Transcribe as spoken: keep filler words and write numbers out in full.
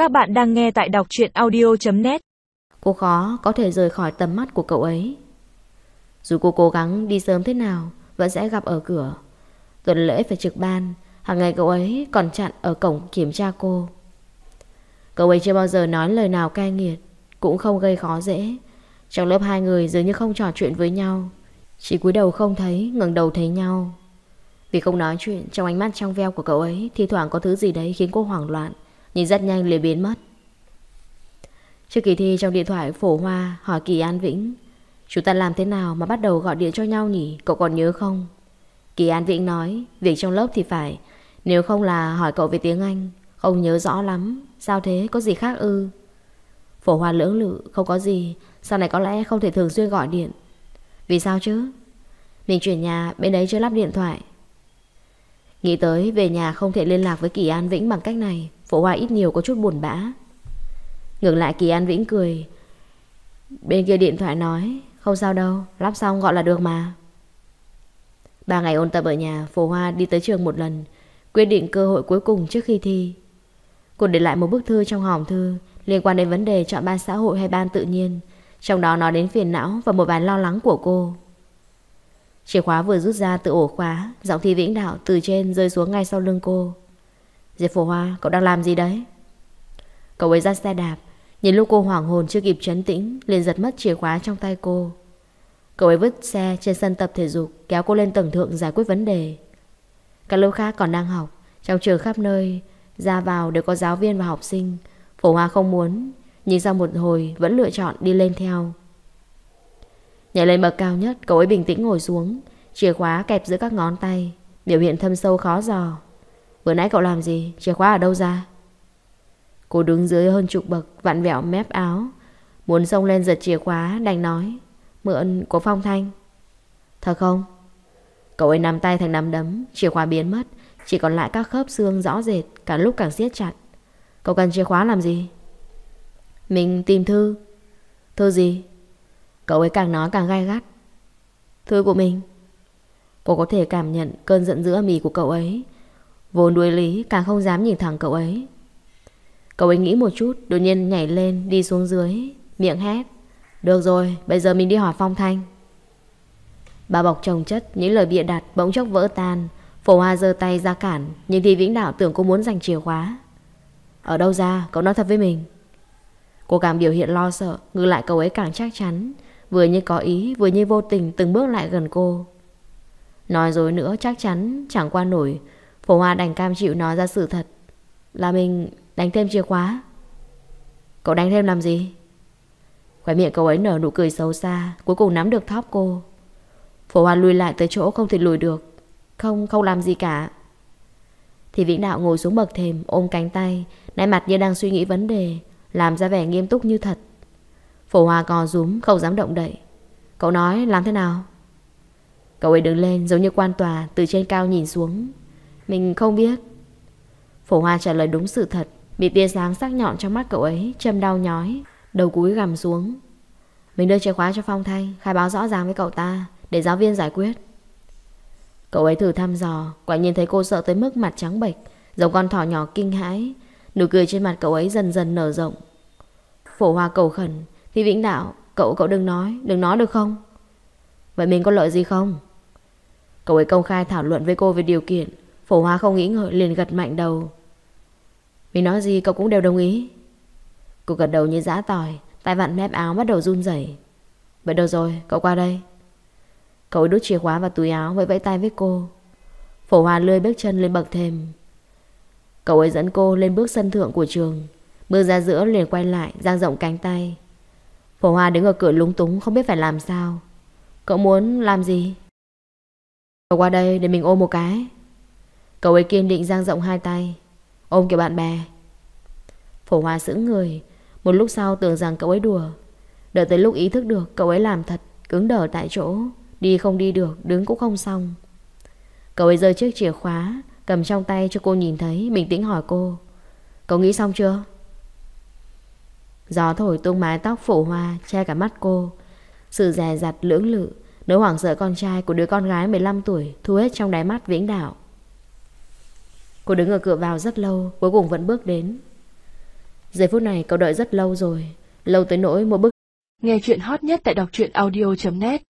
Các bạn đang nghe tại đọc truyện audio chấm net. Cô khó có thể rời khỏi tầm mắt của cậu ấy. Dù cô cố gắng đi sớm thế nào vẫn sẽ gặp ở cửa. Tuần lễ phải trực ban, hàng ngày cậu ấy còn chặn ở cổng kiểm tra cô. Cậu ấy chưa bao giờ nói lời nào cay nghiệt, cũng không gây khó dễ. Trong lớp hai người dường như không trò chuyện với nhau, chỉ cúi đầu không thấy, ngẩng đầu thấy nhau. Vì không nói chuyện, trong ánh mắt trong veo của cậu ấy thi thoảng có thứ gì đấy khiến cô hoảng loạn, nhưng rất nhanh liền biến mất. Trước kỳ thi, trong điện thoại Phổ Hoa hỏi Kỳ An Vĩnh: "Chúng ta làm thế nào mà bắt đầu gọi điện cho nhau nhỉ, cậu còn nhớ không?" Kỳ An Vĩnh nói: "Việc trong lớp thì phải, nếu không là hỏi cậu về tiếng Anh. Không nhớ rõ lắm. Sao thế, có gì khác ư?" Phổ Hoa lưỡng lự: "Không có gì, sau này có lẽ không thể thường xuyên gọi điện." "Vì sao chứ?" "Mình chuyển nhà, bên đấy chưa lắp điện thoại." Nghĩ tới về nhà không thể liên lạc với Kỳ An Vĩnh bằng cách này, Phổ Hoa ít nhiều có chút buồn bã. Ngược lại Kỳ An Vĩnh cười: "Bên kia điện thoại nói không sao đâu, lắp xong gọi là được mà." Ba ngày ôn tập ở nhà, Phổ Hoa đi tới trường một lần, quyết định cơ hội cuối cùng trước khi thi. Cô để lại một bức thư trong hòm thư liên quan đến vấn đề chọn ban xã hội hay ban tự nhiên, trong đó nói đến phiền não và một vài lo lắng của cô. Chìa khóa vừa rút ra từ ổ khóa, giọng Thi Vĩnh Đạo từ trên rơi xuống ngay sau lưng cô. "Diệp Phổ Hoa, cậu đang làm gì đấy?" Cậu ấy ra xe đạp, nhìn lúc cô hoảng hồn chưa kịp trấn tĩnh liền giật mất chìa khóa trong tay cô. Cậu ấy vứt xe trên sân tập thể dục, kéo cô lên tầng thượng giải quyết vấn đề. Các lớp khác còn đang học, trong trường khắp nơi ra vào đều có giáo viên và học sinh. Phổ Hoa không muốn, nhưng sau một hồi vẫn lựa chọn đi lên theo. Nhảy lên bậc cao nhất, cậu ấy bình tĩnh ngồi xuống, chìa khóa kẹp giữa các ngón tay, biểu hiện thâm sâu khó dò. "Vừa nãy cậu làm gì? Chìa khóa ở đâu ra?" Cô đứng dưới hơn chục bậc, vặn vẹo mép áo, muốn xông lên giật chìa khóa, đành nói: "Mượn của Phong Thanh." "Thật không?" Cậu ấy nắm tay thành nắm đấm, chìa khóa biến mất, chỉ còn lại các khớp xương rõ rệt, cả lúc càng siết chặt. "Cậu cần chìa khóa làm gì?" "Mình tìm thư." "Thư gì?" Cậu ấy càng nói càng gay gắt. "Thư của mình." Cô có thể cảm nhận cơn giận dữ âm ỉ của cậu ấy, vốn đuối lý càng không dám nhìn thẳng cậu ấy. Cậu ấy nghĩ một chút, đột nhiên nhảy lên đi xuống dưới, miệng hét: "Được rồi, bây giờ mình đi hỏi Phong Thanh." Bao bọc chồng chất những lời bịa đặt bỗng chốc vỡ tan. Phổ Hoa giơ tay ra cản, nhưng Thi Vĩnh Đạo tưởng cô muốn giành chìa khóa. "Ở đâu ra, cậu nói thật với mình." Cô càng biểu hiện lo sợ, ngược lại cậu ấy càng chắc chắn, vừa như có ý vừa như vô tình từng bước lại gần cô. Nói dối nữa chắc chắn chẳng qua nổi. Phổ Hoa đành cam chịu nói ra sự thật: "Là mình đánh thêm chìa khóa." "Cậu đánh thêm làm gì?" Khóe miệng cậu ấy nở nụ cười xấu xa, cuối cùng nắm được thóp cô. Phổ Hoa lùi lại tới chỗ không thể lùi được. Không, không làm gì cả." Thì Vĩnh Đạo ngồi xuống bậc thềm, ôm cánh tay, nét mặt như đang suy nghĩ vấn đề, làm ra vẻ nghiêm túc như thật. Phổ Hoa co rúm không dám động đậy. "Cậu nói làm thế nào?" Cậu ấy đứng lên giống như quan tòa, từ trên cao nhìn xuống. "Mình không biết." Phổ Hoa trả lời đúng sự thật, bị tia sáng sắc nhọn trong mắt cậu ấy châm đau nhói, đầu cúi gằm xuống. "Mình đưa chìa khóa cho Phong Thanh, khai báo rõ ràng với cậu ta, để giáo viên giải quyết." Cậu ấy thử thăm dò, quả nhiên thấy cô sợ tới mức mặt trắng bệch, giống con thỏ nhỏ kinh hãi. Nụ cười trên mặt cậu ấy dần dần nở rộng. Phổ Hoa cầu khẩn: "Thi Vĩnh Đạo, cậu cậu đừng nói, đừng nói được không?" "Vậy mình có lợi gì không?" Cậu ấy công khai thảo luận với cô về điều kiện. Phổ Hoa không nghĩ ngợi liền gật mạnh đầu. "Mình nói gì cậu cũng đều đồng ý." Cô gật đầu như giã tỏi, tay vặn mép áo bắt đầu run rẩy. "Vậy đâu rồi, cậu qua đây." Cậu ấy đút chìa khóa vào túi áo, vẫy vẫy tay với cô. Phổ Hoa lươi bước chân lên bậc thềm. Cậu ấy dẫn cô lên bước sân thượng của trường, bước ra giữa liền quay lại, dang rộng cánh tay. Phổ Hoa đứng ở cửa lúng túng không biết phải làm sao. "Cậu muốn làm gì?" "Cậu qua đây để mình ôm một cái." Cậu ấy kiên định dang rộng hai tay, ôm kiểu bạn bè. Phổ Hoa sững người, một lúc sau tưởng rằng cậu ấy đùa. Đợi tới lúc ý thức được cậu ấy làm thật, cứng đờ tại chỗ, đi không đi được, đứng cũng không xong. Cậu ấy giơ chiếc chìa khóa cầm trong tay cho cô nhìn thấy, bình tĩnh hỏi cô: "Cậu nghĩ xong chưa?" Gió thổi tung mái tóc Phổ Hoa che cả mắt cô. Sự dè dặt lưỡng lự, nỗi hoảng sợ con trai của đứa con gái mười lăm tuổi thu hết trong đáy mắt Vĩnh Đạo. Cô đứng ở cửa vào rất lâu, cuối cùng vẫn bước đến. Giây phút này cậu đợi rất lâu rồi, lâu tới nỗi một bức. Nghe chuyện hot nhất tại đọc truyện audio chấm net.